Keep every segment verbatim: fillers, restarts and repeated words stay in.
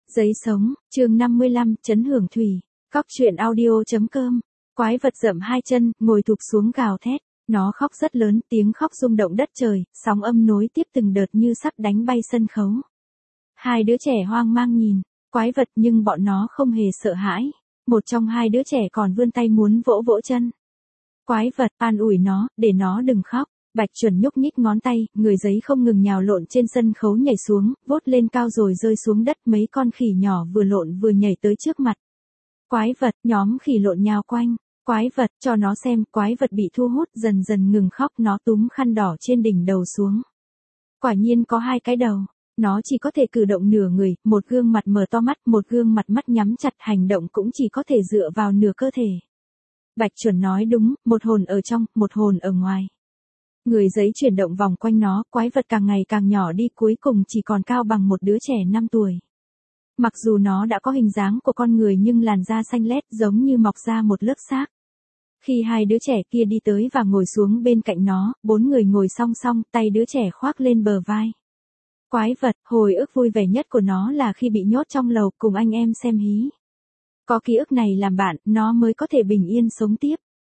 Giấy sống, chương năm mươi lăm, Trấn Hưởng Thủy, cóc truyện audio.com. Quái vật dậm hai chân, ngồi thụp xuống gào thét. Nó khóc rất lớn, tiếng khóc rung động đất trời, sóng âm nối tiếp từng đợt như sắp đánh bay sân khấu. Hai đứa trẻ hoang mang nhìn, quái vật nhưng bọn nó không hề sợ hãi. Một trong hai đứa trẻ còn vươn tay muốn vỗ vỗ chân. Quái vật, an ủi nó, để nó đừng khóc. Bạch Chuẩn nhúc nhích ngón tay, người giấy không ngừng nhào lộn trên sân khấu nhảy xuống, vốt lên cao rồi rơi xuống đất, mấy con khỉ nhỏ vừa lộn vừa nhảy tới trước mặt. Quái vật, nhóm khỉ lộn nhào quanh. Quái vật, cho nó xem, quái vật bị thu hút dần dần ngừng khóc, nó túm khăn đỏ trên đỉnh đầu xuống. Quả nhiên có hai cái đầu, nó chỉ có thể cử động nửa người, một gương mặt mở to mắt, một gương mặt mắt nhắm chặt, hành động cũng chỉ có thể dựa vào nửa cơ thể. Bạch Chuẩn nói đúng, một hồn ở trong, một hồn ở ngoài. Người giấy chuyển động vòng quanh nó, quái vật càng ngày càng nhỏ đi, cuối cùng chỉ còn cao bằng một đứa trẻ năm tuổi. Mặc dù nó đã có hình dáng của con người nhưng làn da xanh lét giống như mọc ra một lớp xác. Khi hai đứa trẻ kia đi tới và ngồi xuống bên cạnh nó, bốn người ngồi song song, tay đứa trẻ khoác lên bờ vai. Quái vật, hồi ức vui vẻ nhất của nó là khi bị nhốt trong lầu cùng anh em xem hí. Có ký ức này làm bạn, nó mới có thể bình yên sống tiếp.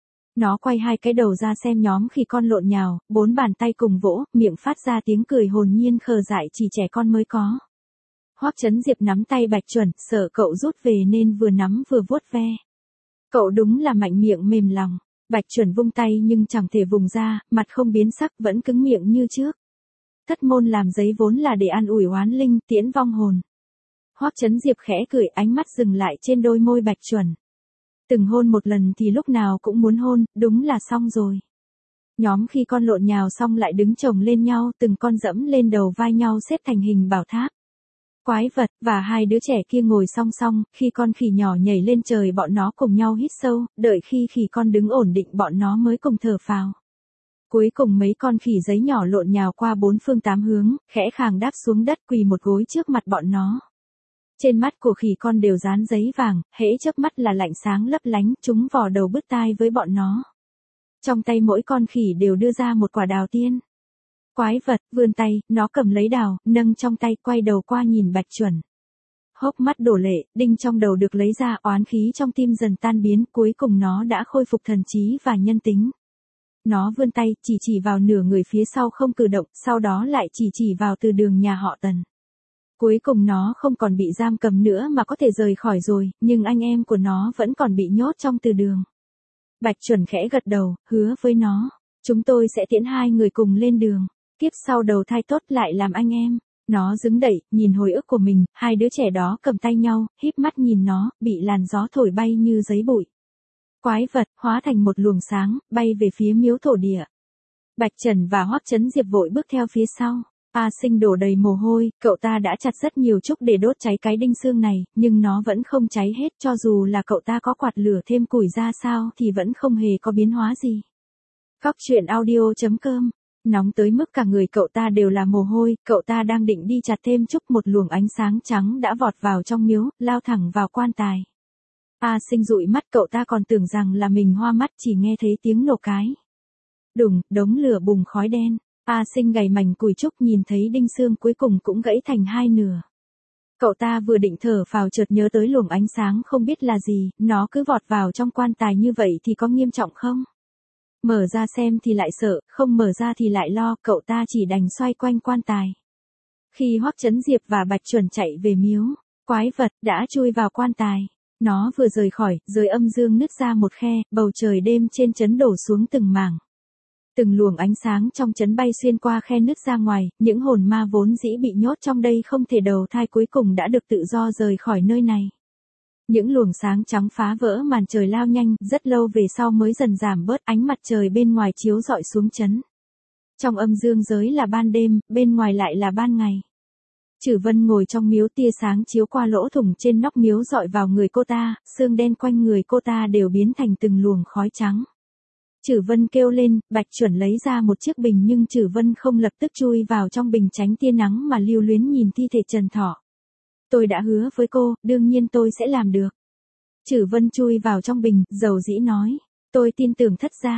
Nó quay hai cái đầu ra xem nhóm khi con lộn nhào, bốn bàn tay cùng vỗ, miệng phát ra tiếng cười hồn nhiên khờ dại chỉ trẻ con mới có. Hoắc Chấn Diệp nắm tay Bạch Chuẩn, sợ cậu rút về nên vừa nắm vừa vuốt ve. Cậu đúng là mạnh miệng mềm lòng. Bạch Chuẩn vung tay nhưng chẳng thể vùng ra, mặt không biến sắc vẫn cứng miệng như trước. Thất môn làm giấy vốn là để an ủi oán linh, tiễn vong hồn. Hoắc Chấn Diệp khẽ cười, ánh mắt dừng lại trên đôi môi Bạch Chuẩn. Từng hôn một lần thì lúc nào cũng muốn hôn, đúng là xong rồi. Nhóm khi con lộn nhào xong lại đứng chồng lên nhau, từng con dẫm lên đầu vai nhau xếp thành hình bảo tháp. Quái vật, và hai đứa trẻ kia ngồi song song, khi con khỉ nhỏ nhảy lên trời bọn nó cùng nhau hít sâu, đợi khi khỉ con đứng ổn định bọn nó mới cùng thở phào. Cuối cùng mấy con khỉ giấy nhỏ lộn nhào qua bốn phương tám hướng, khẽ khàng đáp xuống đất quỳ một gối trước mặt bọn nó. Trên mắt của khỉ con đều dán giấy vàng, hễ chớp mắt là lạnh sáng lấp lánh, chúng vò đầu bứt tai với bọn nó. Trong tay mỗi con khỉ đều đưa ra một quả đào tiên. Quái vật, vươn tay, nó cầm lấy đào, nâng trong tay, quay đầu qua nhìn Bạch Chuẩn. Hốc mắt đổ lệ, đinh trong đầu được lấy ra, oán khí trong tim dần tan biến, cuối cùng nó đã khôi phục thần trí và nhân tính. Nó vươn tay, chỉ chỉ vào nửa người phía sau không cử động, sau đó lại chỉ chỉ vào từ đường nhà họ Tần. Cuối cùng nó không còn bị giam cầm nữa mà có thể rời khỏi rồi, nhưng anh em của nó vẫn còn bị nhốt trong từ đường. Bạch Chuẩn khẽ gật đầu, hứa với nó, chúng tôi sẽ tiễn hai người cùng lên đường, kiếp sau đầu thai tốt lại làm anh em. Nó đứng đậy, nhìn hồi ức của mình, hai đứa trẻ đó cầm tay nhau, híp mắt nhìn nó, bị làn gió thổi bay như giấy bụi. Quái vật, hóa thành một luồng sáng, bay về phía miếu thổ địa. Bạch Trần và Hoắc Chấn Diệp vội bước theo phía sau. A Sinh đổ đầy mồ hôi, cậu ta đã chặt rất nhiều trúc để đốt cháy cái đinh xương này, nhưng nó vẫn không cháy hết, cho dù là cậu ta có quạt lửa thêm củi ra sao thì vẫn không hề có biến hóa gì. Cóc truyện audio.com. Nóng tới mức cả người cậu ta đều là mồ hôi, cậu ta đang định đi chặt thêm trúc, một luồng ánh sáng trắng đã vọt vào trong miếu, lao thẳng vào quan tài. A Sinh dụi mắt, cậu ta còn tưởng rằng là mình hoa mắt, chỉ nghe thấy tiếng nổ cái. Đùng, đống lửa bùng khói đen. A Sinh gầy mảnh củi trúc nhìn thấy đinh xương cuối cùng cũng gãy thành hai nửa. Cậu ta vừa định thở phào chợt nhớ tới luồng ánh sáng không biết là gì, nó cứ vọt vào trong quan tài như vậy thì có nghiêm trọng không? Mở ra xem thì lại sợ, không mở ra thì lại lo, cậu ta chỉ đành xoay quanh quan tài. Khi Hoắc Chấn Diệp và Bạch Chuẩn chạy về miếu, quái vật đã chui vào quan tài. Nó vừa rời khỏi, dưới âm dương nứt ra một khe, bầu trời đêm trên trấn đổ xuống từng mảng. Từng luồng ánh sáng trong trấn bay xuyên qua khe nứt ra ngoài, những hồn ma vốn dĩ bị nhốt trong đây không thể đầu thai cuối cùng đã được tự do rời khỏi nơi này. Những luồng sáng trắng phá vỡ màn trời lao nhanh, rất lâu về sau mới dần giảm bớt, ánh mặt trời bên ngoài chiếu rọi xuống trấn. Trong âm dương giới là ban đêm, bên ngoài lại là ban ngày. Chử Vân ngồi trong miếu, tia sáng chiếu qua lỗ thủng trên nóc miếu rọi vào người cô ta, xương đen quanh người cô ta đều biến thành từng luồng khói trắng. Chử Vân kêu lên, Bạch Chuẩn lấy ra một chiếc bình nhưng Chử Vân không lập tức chui vào trong bình tránh tia nắng mà lưu luyến nhìn thi thể Trần Thọ. Tôi đã hứa với cô, đương nhiên tôi sẽ làm được. Chử Vân chui vào trong bình, dầu dĩ nói, tôi tin tưởng thất gia.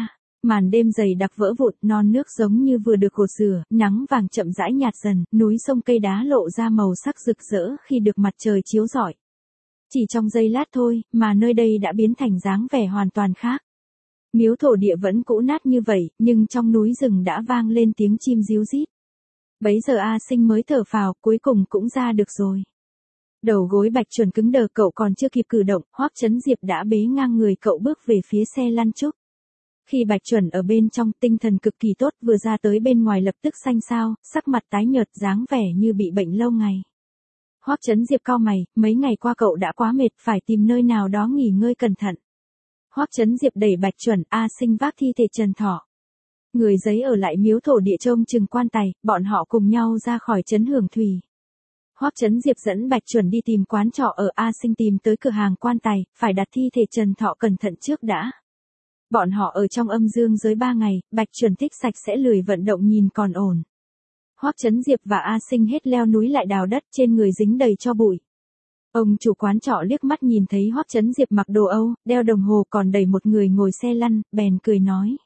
Màn đêm dày đặc vỡ vụn, non nước giống như vừa được gột rửa, nắng vàng chậm rãi nhạt dần, núi sông cây đá lộ ra màu sắc rực rỡ khi được mặt trời chiếu rọi. Chỉ trong giây lát thôi, mà nơi đây đã biến thành dáng vẻ hoàn toàn khác. Miếu thổ địa vẫn cũ nát như vậy, nhưng trong núi rừng đã vang lên tiếng chim ríu rít. Bấy giờ A Sinh mới thở phào, cuối cùng cũng ra được rồi. Đầu gối Bạch Chuẩn cứng đờ, cậu còn chưa kịp cử động, Hoắc Chấn Diệp đã bế ngang người cậu bước về phía xe lăn trúc. Khi Bạch Chuẩn ở bên trong, tinh thần cực kỳ tốt, vừa ra tới bên ngoài lập tức xanh xao, sắc mặt tái nhợt, dáng vẻ như bị bệnh lâu ngày. Hoắc Chấn Diệp cau mày, mấy ngày qua cậu đã quá mệt, phải tìm nơi nào đó nghỉ ngơi cẩn thận. Hoắc Chấn Diệp đẩy Bạch Chuẩn, A Sinh vác thi thể Trần Thọ. Người giấy ở lại miếu thổ địa trông chừng quan tài, bọn họ cùng nhau ra khỏi trấn Hưởng Thủy. Hoắc Chấn Diệp dẫn Bạch Chuẩn đi tìm quán trọ ở, A Sinh tìm tới cửa hàng quan tài, phải đặt thi thể Trần Thọ cẩn thận trước đã. Bọn họ ở trong âm dương giới ba ngày, Bạch Chuẩn thích sạch sẽ lười vận động nhìn còn ổn. Hoắc Chấn Diệp và A Sinh hết leo núi lại đào đất, trên người dính đầy tro bụi. Ông chủ quán trọ liếc mắt nhìn thấy Hoắc Chấn Diệp mặc đồ Âu, đeo đồng hồ còn đẩy một người ngồi xe lăn, bèn cười nói.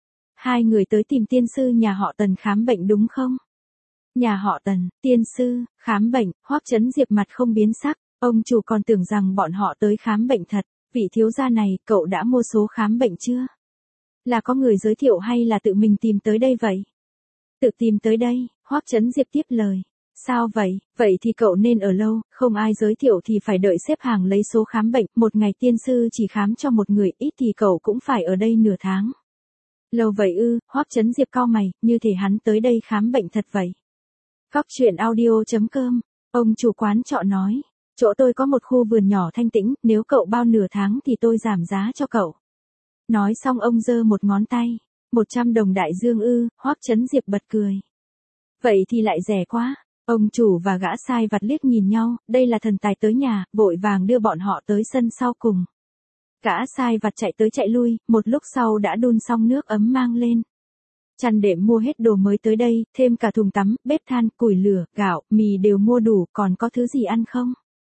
Hai người tới tìm tiên sư nhà họ Tần khám bệnh đúng không? Nhà họ Tần, tiên sư, khám bệnh, Hoắc Chấn Diệp mặt không biến sắc, ông chủ còn tưởng rằng bọn họ tới khám bệnh thật. Vị thiếu gia này, cậu đã mua số khám bệnh chưa? Là có người giới thiệu hay là tự mình tìm tới đây vậy? Tự tìm tới đây, Hoắc Chấn Diệp tiếp lời. Sao vậy? Vậy thì cậu nên ở lâu, không ai giới thiệu thì phải đợi xếp hàng lấy số khám bệnh, một ngày tiên sư chỉ khám cho một người, ít thì cậu cũng phải ở đây nửa tháng. Lâu vậy ư? Hoắc Chấn Diệp cau mày, như thể hắn tới đây khám bệnh thật vậy. Cóc truyện audio chấm com, ông chủ quán trọ nói. Chỗ tôi có một khu vườn nhỏ thanh tĩnh, nếu cậu bao nửa tháng thì tôi giảm giá cho cậu. Nói xong ông giơ một ngón tay. Một trăm đồng đại dương ư? Hoắc Chấn Diệp bật cười. Vậy thì lại rẻ quá. Ông chủ và gã sai vặt liếc nhìn nhau, đây là thần tài tới nhà, vội vàng đưa bọn họ tới sân sau cùng. Gã sai vặt chạy tới chạy lui, một lúc sau đã đun xong nước ấm mang lên. Chăn đệm mua hết đồ mới tới đây, thêm cả thùng tắm, bếp than, củi lửa, gạo, mì đều mua đủ, còn có thứ gì ăn không?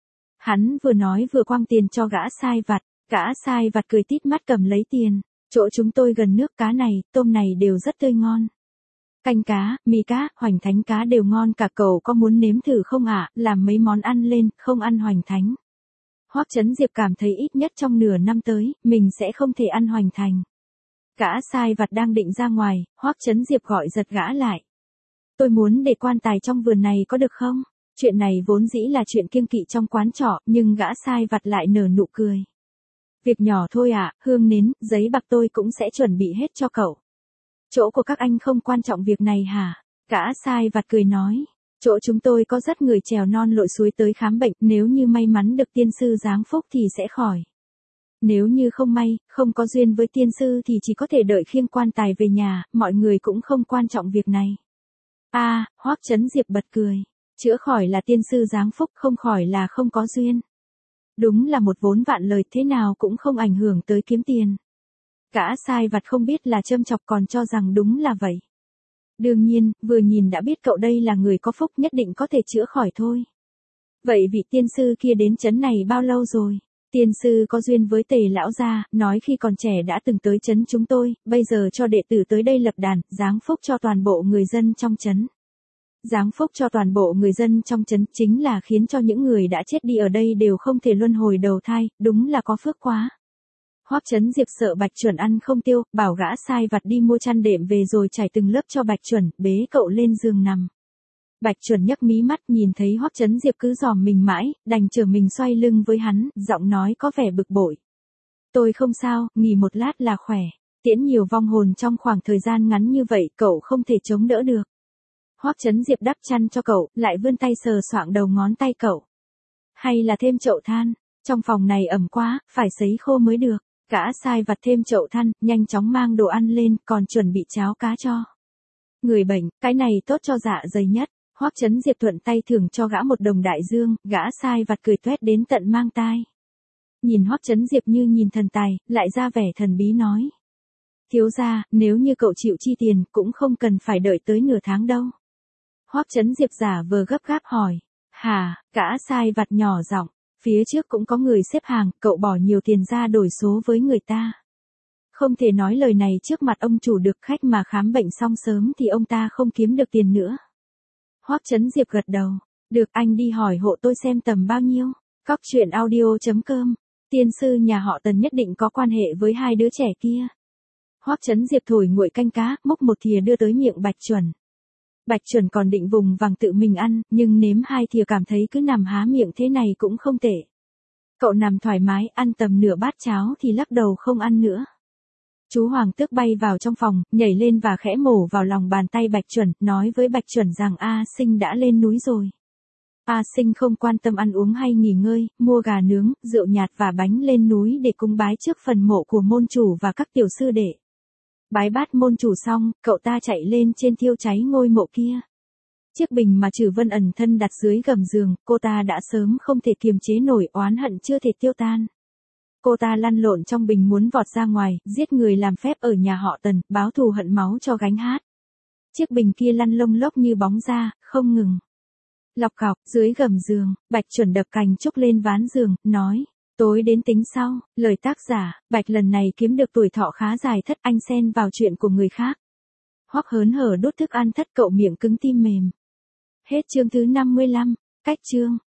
Hắn vừa nói vừa quăng tiền cho gã sai vặt, gã sai vặt cười tít mắt cầm lấy tiền. Chỗ chúng tôi gần nước, cá này, tôm này đều rất tươi ngon. Canh cá, mì cá, hoành thánh cá đều ngon cả, cậu có muốn nếm thử không ạ? Làm mấy món ăn lên, không ăn hoành thánh. Hoắc Chấn Diệp cảm thấy ít nhất trong nửa năm tới, mình sẽ không thể ăn hoành thành. Gã sai vặt đang định ra ngoài, Hoắc Chấn Diệp gọi giật gã lại. Tôi muốn để quan tài trong vườn này có được không? Chuyện này vốn dĩ là chuyện kiêng kỵ trong quán trọ, nhưng gã sai vặt lại nở nụ cười. Việc nhỏ thôi ạ, à, hương nến, giấy bạc tôi cũng sẽ chuẩn bị hết cho cậu. Chỗ của các anh không quan trọng việc này hả? Gã sai vặt cười nói. Chỗ chúng tôi có rất người trèo non lội suối tới khám bệnh, nếu như may mắn được tiên sư giáng phúc thì sẽ khỏi. Nếu như không may, không có duyên với tiên sư thì chỉ có thể đợi khiêng quan tài về nhà, mọi người cũng không quan trọng việc này. A, à, Hoắc Chấn Diệp bật cười. Chữa khỏi là tiên sư giáng phúc, không khỏi là không có duyên. Đúng là một vốn vạn lời, thế nào cũng không ảnh hưởng tới kiếm tiền. Gã sai vặt không biết là châm chọc còn cho rằng đúng là vậy. Đương nhiên, vừa nhìn đã biết cậu đây là người có phúc, nhất định có thể chữa khỏi thôi. Vậy vị tiên sư kia đến trấn này bao lâu rồi? Tiên sư có duyên với Tề lão gia, nói khi còn trẻ đã từng tới trấn chúng tôi, bây giờ cho đệ tử tới đây lập đàn, giáng phúc cho toàn bộ người dân trong trấn. Giáng phúc cho toàn bộ người dân trong trấn chính là khiến cho những người đã chết đi ở đây đều không thể luân hồi đầu thai, đúng là có phước quá. Hoắc Chấn Diệp sợ Bạch Chuẩn ăn không tiêu, bảo gã sai vặt đi mua chăn đệm về rồi trải từng lớp cho Bạch Chuẩn, bế cậu lên giường nằm. Bạch Chuẩn nhấc mí mắt nhìn thấy Hoắc Chấn Diệp cứ dòm mình mãi, đành trở mình xoay lưng với hắn, giọng nói có vẻ bực bội. Tôi không sao, nghỉ một lát là khỏe. Tiễn nhiều vong hồn trong khoảng thời gian ngắn như vậy, cậu không thể chống đỡ được. Hoắc Chấn Diệp đắp chăn cho cậu, lại vươn tay sờ soạng đầu ngón tay cậu. Hay là thêm chậu than, trong phòng này ẩm quá, phải sấy khô mới được. Gã sai vặt thêm chậu than, nhanh chóng mang đồ ăn lên, còn chuẩn bị cháo cá cho người bệnh, cái này tốt cho dạ dày nhất. Hoắc Chấn Diệp thuận tay thưởng cho gã một đồng đại dương, gã sai vặt cười toét đến tận mang tai. Nhìn Hoắc Chấn Diệp như nhìn thần tài, lại ra vẻ thần bí nói. Thiếu gia, nếu như cậu chịu chi tiền, cũng không cần phải đợi tới nửa tháng đâu. Hoắc Chấn Diệp giả vờ gấp gáp hỏi. Hà, gã sai vặt nhỏ giọng. Phía trước cũng có người xếp hàng, cậu bỏ nhiều tiền ra đổi số với người ta. Không thể nói lời này trước mặt ông chủ được, khách mà khám bệnh xong sớm thì ông ta không kiếm được tiền nữa. Hoắc Chấn Diệp gật đầu. Được, anh đi hỏi hộ tôi xem tầm bao nhiêu. Cóc truyện audio chấm com. Tiên sư nhà họ Tần nhất định có quan hệ với hai đứa trẻ kia. Hoắc Chấn Diệp thổi nguội canh cá, múc một thìa đưa tới miệng Bạch Chuẩn. Bạch Chuẩn còn định vùng vằng tự mình ăn, nhưng nếm hai thìa cảm thấy cứ nằm há miệng thế này cũng không tệ. Cậu nằm thoải mái, ăn tầm nửa bát cháo thì lắc đầu không ăn nữa. Chú Hoàng Tước bay vào trong phòng, nhảy lên và khẽ mổ vào lòng bàn tay Bạch Chuẩn, nói với Bạch Chuẩn rằng A Sinh đã lên núi rồi. A Sinh không quan tâm ăn uống hay nghỉ ngơi, mua gà nướng, rượu nhạt và bánh lên núi để cúng bái trước phần mộ của môn chủ và các tiểu sư đệ. Bái bát môn chủ xong, cậu ta chạy lên trên thiêu cháy ngôi mộ kia. Chiếc bình mà Trử Vân ẩn thân đặt dưới gầm giường, cô ta đã sớm không thể kiềm chế nổi oán hận chưa thể tiêu tan. Cô ta lăn lộn trong bình muốn vọt ra ngoài, giết người làm phép ở nhà họ Tần, báo thù hận máu cho gánh hát. Chiếc bình kia lăn lông lốc như bóng ra, không ngừng. Lọc cọc, dưới gầm giường, Bạch Chuẩn đập cành trúc lên ván giường, nói, tối đến tính sau, lời tác giả, Bạch lần này kiếm được tuổi thọ khá dài thất, anh xen vào chuyện của người khác. Hoắc hớn hở đốt thức ăn thất, cậu miệng cứng tim mềm. Hết chương thứ năm mươi lăm, cách chương.